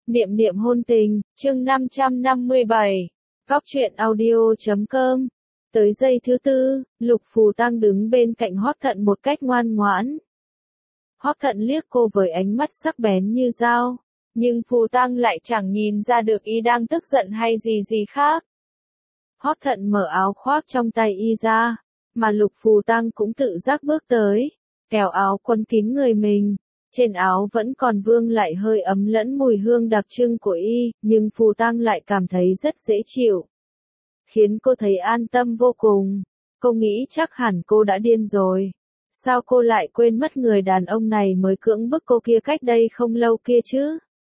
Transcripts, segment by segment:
Niệm niệm hôn tình, chương 557. Góc truyện audio.com. Tới giây thứ tư, Lục Phù Tăng đứng bên cạnh Hoắc Thận một cách ngoan ngoãn. Hoắc Thận liếc cô với ánh mắt sắc bén như dao, nhưng Phù Tăng lại chẳng nhìn ra được y đang tức giận hay gì khác. Hoắc Thận mở áo khoác trong tay y ra, mà Lục Phù Tăng cũng tự giác bước tới, kéo áo quấn kín người mình. Trên áo vẫn còn vương lại hơi ấm lẫn mùi hương đặc trưng của y, nhưng Phù Tăng lại cảm thấy rất dễ chịu. Khiến cô thấy an tâm vô cùng. Cô nghĩ chắc hẳn cô đã điên rồi. Sao cô lại quên mất người đàn ông này mới cưỡng bức cô kia cách đây không lâu kia chứ?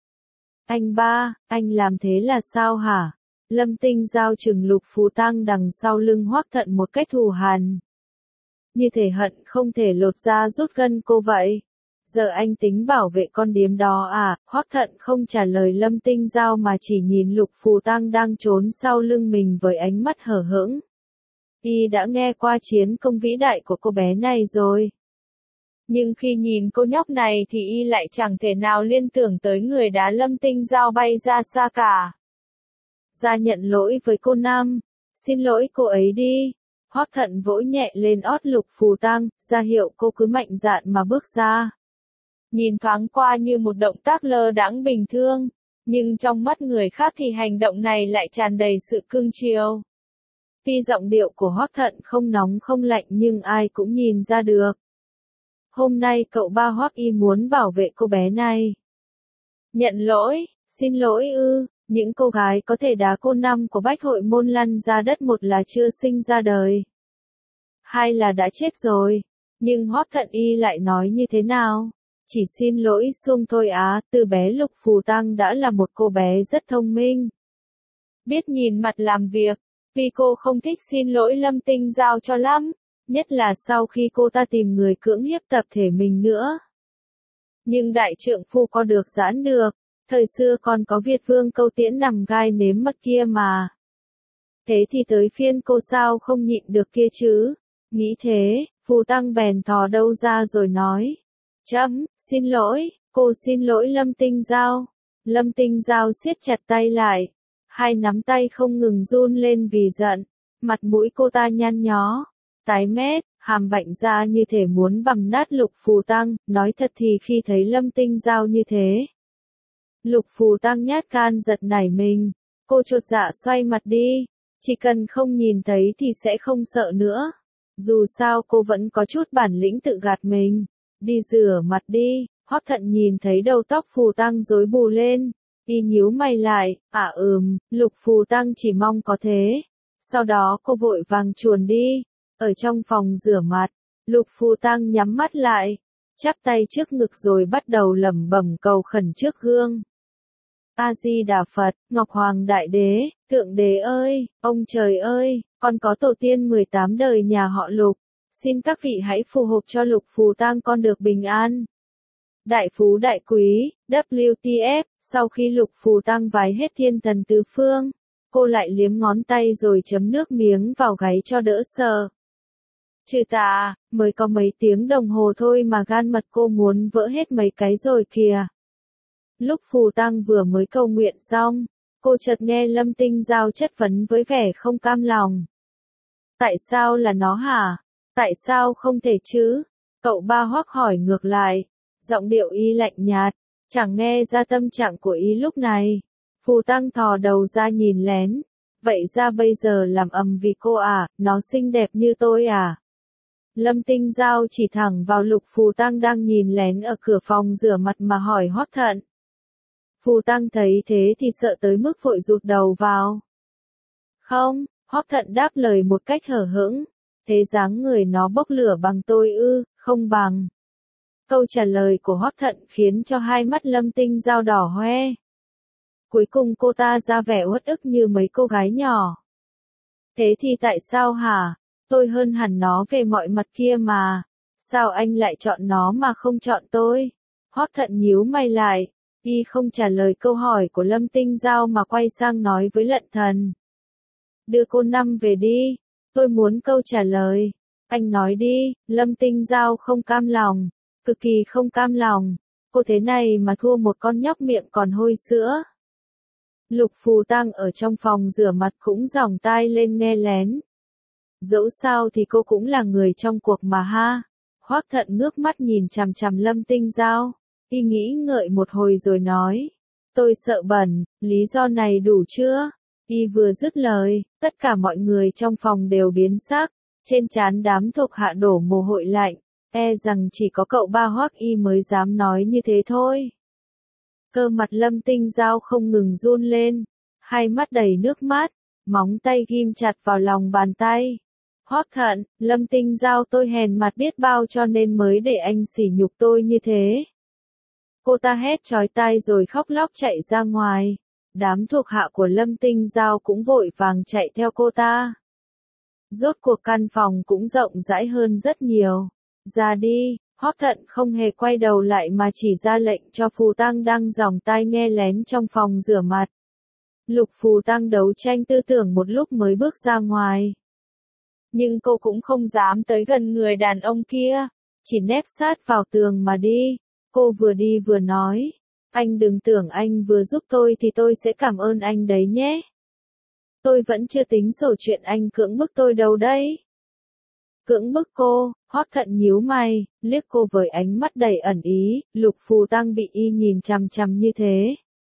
Anh ba, anh làm thế là sao hả? Lâm Tinh giao chừng Lục Phù Tăng đằng sau lưng Hoắc Thận một cách thù hằn. Như thể hận không thể lột da rút gân cô vậy. Giờ anh tính bảo vệ con điếm đó à? Hoắc Thận không trả lời Lâm Tinh giao mà chỉ nhìn Lục Phù Tăng đang trốn sau lưng mình với ánh mắt hờ hững. Y đã nghe qua chiến công vĩ đại của cô bé này rồi. Nhưng khi nhìn cô nhóc này thì y lại chẳng thể nào liên tưởng tới người đá Lâm Tinh giao bay ra xa cả. Ra nhận lỗi với cô Nam. Xin lỗi cô ấy đi. Hoắc Thận vỗ nhẹ lên ót Lục Phù Tăng, ra hiệu cô cứ mạnh dạn mà bước ra. Nhìn thoáng qua như một động tác lơ đãng bình thường, nhưng trong mắt người khác thì hành động này lại tràn đầy sự cưng chiều. Tuy giọng điệu của Hoắc Thận không nóng không lạnh nhưng ai cũng nhìn ra được. Hôm nay cậu ba Hoắc y muốn bảo vệ cô bé này. Nhận lỗi, xin lỗi ư, những cô gái có thể đá cô Năm của Bách Hội Môn lăn ra đất, một là chưa sinh ra đời, hai là đã chết rồi. Nhưng Hoắc Thận y lại nói như thế nào? Chỉ xin lỗi sung thôi á. Từ bé Lục Phù Tăng đã là một cô bé rất thông minh, biết nhìn mặt làm việc. Vì cô không thích xin lỗi Lâm Tinh giao cho lắm, nhất là sau khi cô ta tìm người cưỡng hiếp tập thể mình nữa. Nhưng đại trượng phu có được giãn được, thời xưa còn có Việt Vương Câu Tiễn nằm gai nếm mật kia mà. Thế thì tới phiên cô sao không nhịn được kia chứ? Nghĩ thế, Phù Tăng bèn thò đâu ra rồi nói. Xin lỗi, cô xin lỗi Lâm Tinh giao. Lâm Tinh giao siết chặt tay lại. Hai nắm tay không ngừng run lên vì giận. Mặt mũi cô ta nhăn nhó, tái mét, hàm bạnh ra như thể muốn bằm nát Lục Phù Tăng. Nói thật thì khi thấy Lâm Tinh giao như thế, Lục Phù Tăng nhát gan giật nảy mình. Cô chột dạ xoay mặt đi. Chỉ cần không nhìn thấy thì sẽ không sợ nữa. Dù sao cô vẫn có chút bản lĩnh tự gạt mình. Đi rửa mặt đi. Hoắc Thận nhìn thấy đầu tóc Phù Tăng rối bù lên, y nhíu mày lại. Lục Phù Tăng chỉ mong có thế. Sau đó cô vội vàng chuồn đi. Ở trong phòng rửa mặt, Lục Phù Tăng nhắm mắt lại, chắp tay trước ngực rồi bắt đầu lẩm bẩm cầu khẩn trước gương. A Di Đà Phật, Ngọc Hoàng Đại Đế, Thượng Đế ơi, ông trời ơi, con có tổ tiên 18 đời nhà họ Lục. Xin các vị hãy phù hộ cho Lục Phù Tăng con được bình an, đại phú đại quý. WTF. Sau khi Lục Phù Tăng vái hết thiên thần tứ phương, cô lại liếm ngón tay rồi chấm nước miếng vào gáy cho đỡ sợ. Trừ tà, mới có mấy tiếng đồng hồ thôi mà gan mật cô muốn vỡ hết mấy cái rồi kìa. Lúc Phù Tăng vừa mới cầu nguyện xong, cô chợt nghe Lâm Tinh giao chất vấn với vẻ không cam lòng. Tại sao là nó hả? Tại sao không thể chứ? Cậu ba Hoắc hỏi ngược lại. Giọng điệu y lạnh nhạt, chẳng nghe ra tâm trạng của y lúc này. Phù Tăng thò đầu ra nhìn lén. Vậy ra bây giờ làm ầm vì cô à? Nó xinh đẹp như tôi à? Lâm Tinh giao chỉ thẳng vào Lục Phù Tăng đang nhìn lén ở cửa phòng rửa mặt mà hỏi Hoắc Thận. Phù Tăng thấy thế thì sợ tới mức vội rụt đầu vào. Không, Hoắc Thận đáp lời một cách hờ hững. Thế dáng người nó bốc lửa bằng tôi ư? Không bằng. Câu trả lời của Hoắc Thận khiến cho hai mắt Lâm Tinh giao đỏ hoe. Cuối cùng cô ta ra vẻ uất ức như mấy cô gái nhỏ. Thế thì tại sao hả? Tôi hơn hẳn nó về mọi mặt kia mà. Sao anh lại chọn nó mà không chọn tôi? Hoắc Thận nhíu mày lại. Y không trả lời câu hỏi của Lâm Tinh giao mà quay sang nói với Lận Thần. Đưa cô Năm về đi. Tôi muốn câu trả lời. Anh nói đi. Lâm Tinh giao không cam lòng. Cực kỳ không cam lòng. Cô thế này mà thua một con nhóc miệng còn hôi sữa. Lục Phù Tăng ở trong phòng rửa mặt cũng giòng tai lên nghe lén. Dẫu sao thì cô cũng là người trong cuộc mà ha. Hoắc Thận ngước mắt nhìn chằm chằm Lâm Tinh Giao, y nghĩ ngợi một hồi rồi nói. Tôi sợ bẩn, lý do này đủ chưa? Y vừa dứt lời, tất cả mọi người trong phòng đều biến sắc, trên trán đám thuộc hạ đổ mồ hôi lạnh, e rằng chỉ có cậu ba Hoắc Y mới dám nói như thế thôi. Cơ mặt Lâm Tinh Giao không ngừng run lên, hai mắt đầy nước mắt, móng tay ghim chặt vào lòng bàn tay. Hoắc Thận, Lâm Tinh Giao tôi hèn mặt biết bao cho nên mới để anh sỉ nhục tôi như thế. Cô ta hét chói tai rồi khóc lóc chạy ra ngoài. Đám thuộc hạ của Lâm Tinh Giao cũng vội vàng chạy theo cô ta. Rốt cuộc căn phòng cũng rộng rãi hơn rất nhiều. Ra đi, Hoắc Thận không hề quay đầu lại mà chỉ ra lệnh cho Phù Tăng đang giòng tai nghe lén trong phòng rửa mặt. Lục Phù Tăng đấu tranh tư tưởng một lúc mới bước ra ngoài. Nhưng cô cũng không dám tới gần người đàn ông kia, chỉ nép sát vào tường mà đi. Cô vừa đi vừa nói, anh đừng tưởng anh vừa giúp tôi thì tôi sẽ cảm ơn anh đấy nhé. Tôi vẫn chưa tính sổ chuyện anh cưỡng bức tôi đâu đấy. Cưỡng bức cô, Hoắc Thận nhíu mày, liếc cô với ánh mắt đầy ẩn ý, Lục Phù Tăng bị y nhìn chằm chằm như thế.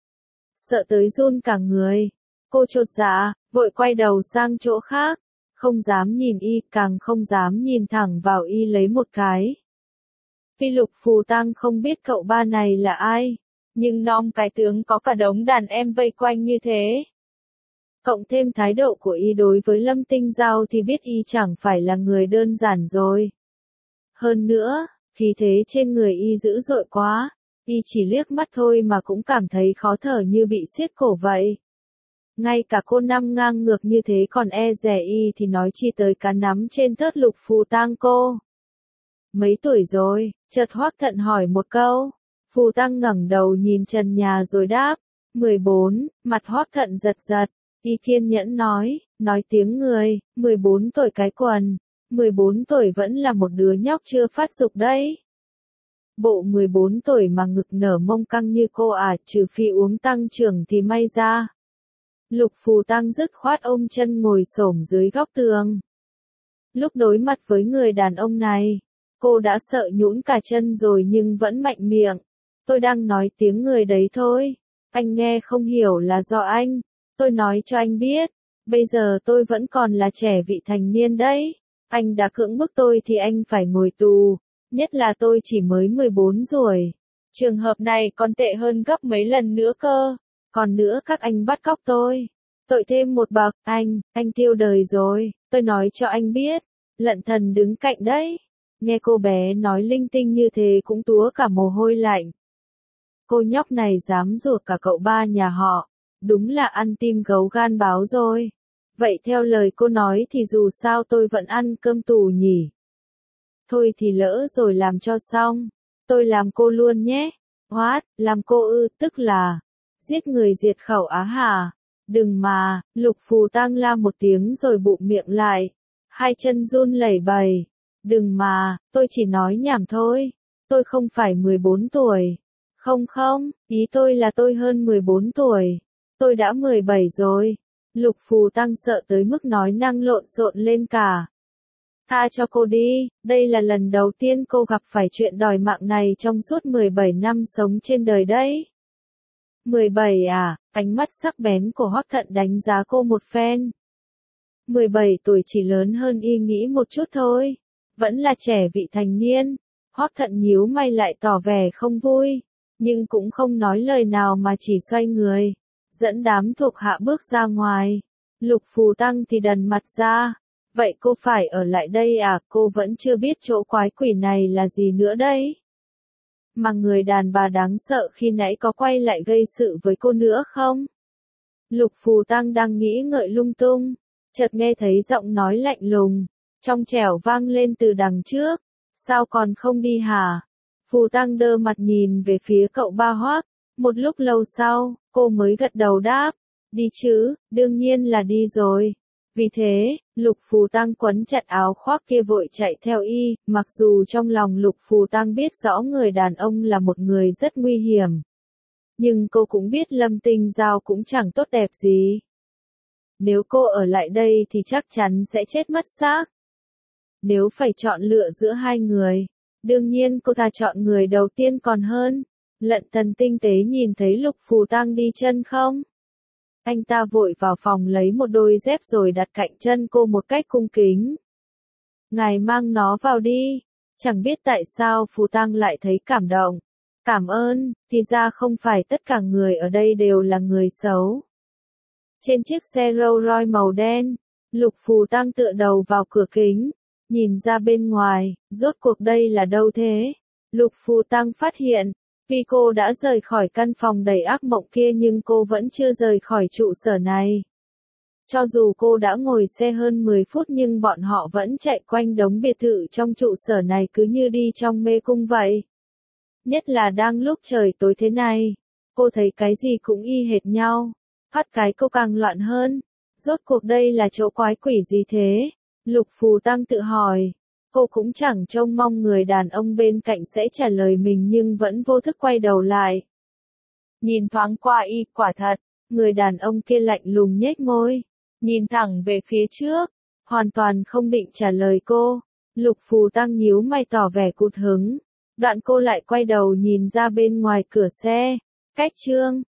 Sợ tới run cả người, cô chột dạ, vội quay đầu sang chỗ khác, không dám nhìn y, càng không dám nhìn thẳng vào y lấy một cái. Tuy Lục Phù Tăng không biết cậu ba này là ai, nhưng nom cái tướng có cả đống đàn em vây quanh như thế. Cộng thêm thái độ của y đối với Lâm Tinh Giao thì biết y chẳng phải là người đơn giản rồi. Hơn nữa, khí thế trên người y dữ dội quá, y chỉ liếc mắt thôi mà cũng cảm thấy khó thở như bị siết cổ vậy. Ngay cả cô năm ngang ngược như thế còn e dè y thì nói chi tới cá nắm trên thớt Lục Phù Tăng cô. Mấy tuổi rồi? Chợt Hoắc Thận hỏi một câu. Phù Tăng ngẩng đầu nhìn trần nhà rồi đáp. 14, mặt Hoắc Thận giật giật. Y kiên nhẫn nói tiếng người, 14 tuổi cái quần. 14 tuổi vẫn là một đứa nhóc chưa phát dục đấy. Bộ 14 tuổi mà ngực nở mông căng như cô à, trừ phi uống tăng trưởng thì may ra. Lục Phù Tăng dứt khoát ôm chân ngồi xổm dưới góc tường. Lúc đối mặt với người đàn ông này, cô đã sợ nhũn cả chân rồi nhưng vẫn mạnh miệng. Tôi đang nói tiếng người đấy thôi. Anh nghe không hiểu là do anh. Tôi nói cho anh biết. Bây giờ tôi vẫn còn là trẻ vị thành niên đấy. Anh đã cưỡng bức tôi thì anh phải ngồi tù. Nhất là tôi chỉ mới 14 tuổi. Trường hợp này còn tệ hơn gấp mấy lần nữa cơ. Còn nữa các anh bắt cóc tôi. Tội thêm một bậc, anh tiêu đời rồi. Tôi nói cho anh biết. Lận Thần đứng cạnh đấy. Nghe cô bé nói linh tinh như thế cũng túa cả mồ hôi lạnh. Cô nhóc này dám rủa cả cậu ba nhà họ. Đúng là ăn tim gấu gan báo rồi. Vậy theo lời cô nói thì dù sao tôi vẫn ăn cơm tù nhỉ. Thôi thì lỡ rồi làm cho xong. Tôi làm cô luôn nhé. What, làm cô ư, tức là giết người diệt khẩu á hả? Đừng mà, Lục Phù Tăng la một tiếng rồi bụm miệng lại. Hai chân run lẩy bẩy. Đừng mà, tôi chỉ nói nhảm thôi. Tôi không phải 14 tuổi. Không, ý tôi là tôi hơn 14 tuổi. Tôi đã 17 rồi. Lục Phù Tăng sợ tới mức nói năng lộn xộn lên cả. Tha cho cô đi, đây là lần đầu tiên cô gặp phải chuyện đòi mạng này trong suốt 17 năm sống trên đời đấy. 17 à, ánh mắt sắc bén của Hoắc Thận đánh giá cô một phen. 17 tuổi chỉ lớn hơn y nghĩ một chút thôi. Vẫn là trẻ vị thành niên. Hoắc Thận nhíu mày lại tỏ vẻ không vui. Nhưng cũng không nói lời nào mà chỉ xoay người. Dẫn đám thuộc hạ bước ra ngoài. Lục Phù Tăng thì đần mặt ra. Vậy cô phải ở lại đây à, cô vẫn chưa biết chỗ quái quỷ này là gì nữa đấy. Mà người đàn bà đáng sợ khi nãy có quay lại gây sự với cô nữa không? Lục Phù Tăng đang nghĩ ngợi lung tung. Chợt nghe thấy giọng nói lạnh lùng. Trong trẻo vang lên từ đằng trước. Sao còn không đi hả? Phù Tăng đơ mặt nhìn về phía cậu ba Hoắc. Một lúc lâu sau, cô mới gật đầu đáp. Đi chứ, đương nhiên là đi rồi. Vì thế, Lục Phù Tăng quấn chặt áo khoác kia vội chạy theo y, mặc dù trong lòng Lục Phù Tăng biết rõ người đàn ông là một người rất nguy hiểm. Nhưng cô cũng biết Lâm Tinh Giao cũng chẳng tốt đẹp gì. Nếu cô ở lại đây thì chắc chắn sẽ chết mất xác. Nếu phải chọn lựa giữa hai người, đương nhiên cô ta chọn người đầu tiên còn hơn. Lận Tần tinh tế nhìn thấy Lục Phù Tăng đi chân không? Anh ta vội vào phòng lấy một đôi dép rồi đặt cạnh chân cô một cách cung kính. Ngài mang nó vào đi. Chẳng biết tại sao Phù Tăng lại thấy cảm động. Cảm ơn, thì ra không phải tất cả người ở đây đều là người xấu. Trên chiếc xe Rolls Royce màu đen, Lục Phù Tăng tựa đầu vào cửa kính, nhìn ra bên ngoài, rốt cuộc đây là đâu thế? Lục Phù Tăng phát hiện, vì cô đã rời khỏi căn phòng đầy ác mộng kia nhưng cô vẫn chưa rời khỏi trụ sở này. Cho dù cô đã ngồi xe hơn 10 phút nhưng bọn họ vẫn chạy quanh đống biệt thự trong trụ sở này cứ như đi trong mê cung vậy. Nhất là đang lúc trời tối thế này, cô thấy cái gì cũng y hệt nhau. Phát cái cô càng loạn hơn. Rốt cuộc đây là chỗ quái quỷ gì thế? Lục Phù Tăng tự hỏi. Cô cũng chẳng trông mong người đàn ông bên cạnh sẽ trả lời mình nhưng vẫn vô thức quay đầu lại. Nhìn thoáng qua y, quả thật, người đàn ông kia lạnh lùng nhếch môi, nhìn thẳng về phía trước, hoàn toàn không định trả lời cô. Lục Phù Tăng nhíu mày tỏ vẻ cụt hứng. Đoạn cô lại quay đầu nhìn ra bên ngoài cửa xe. Cách chương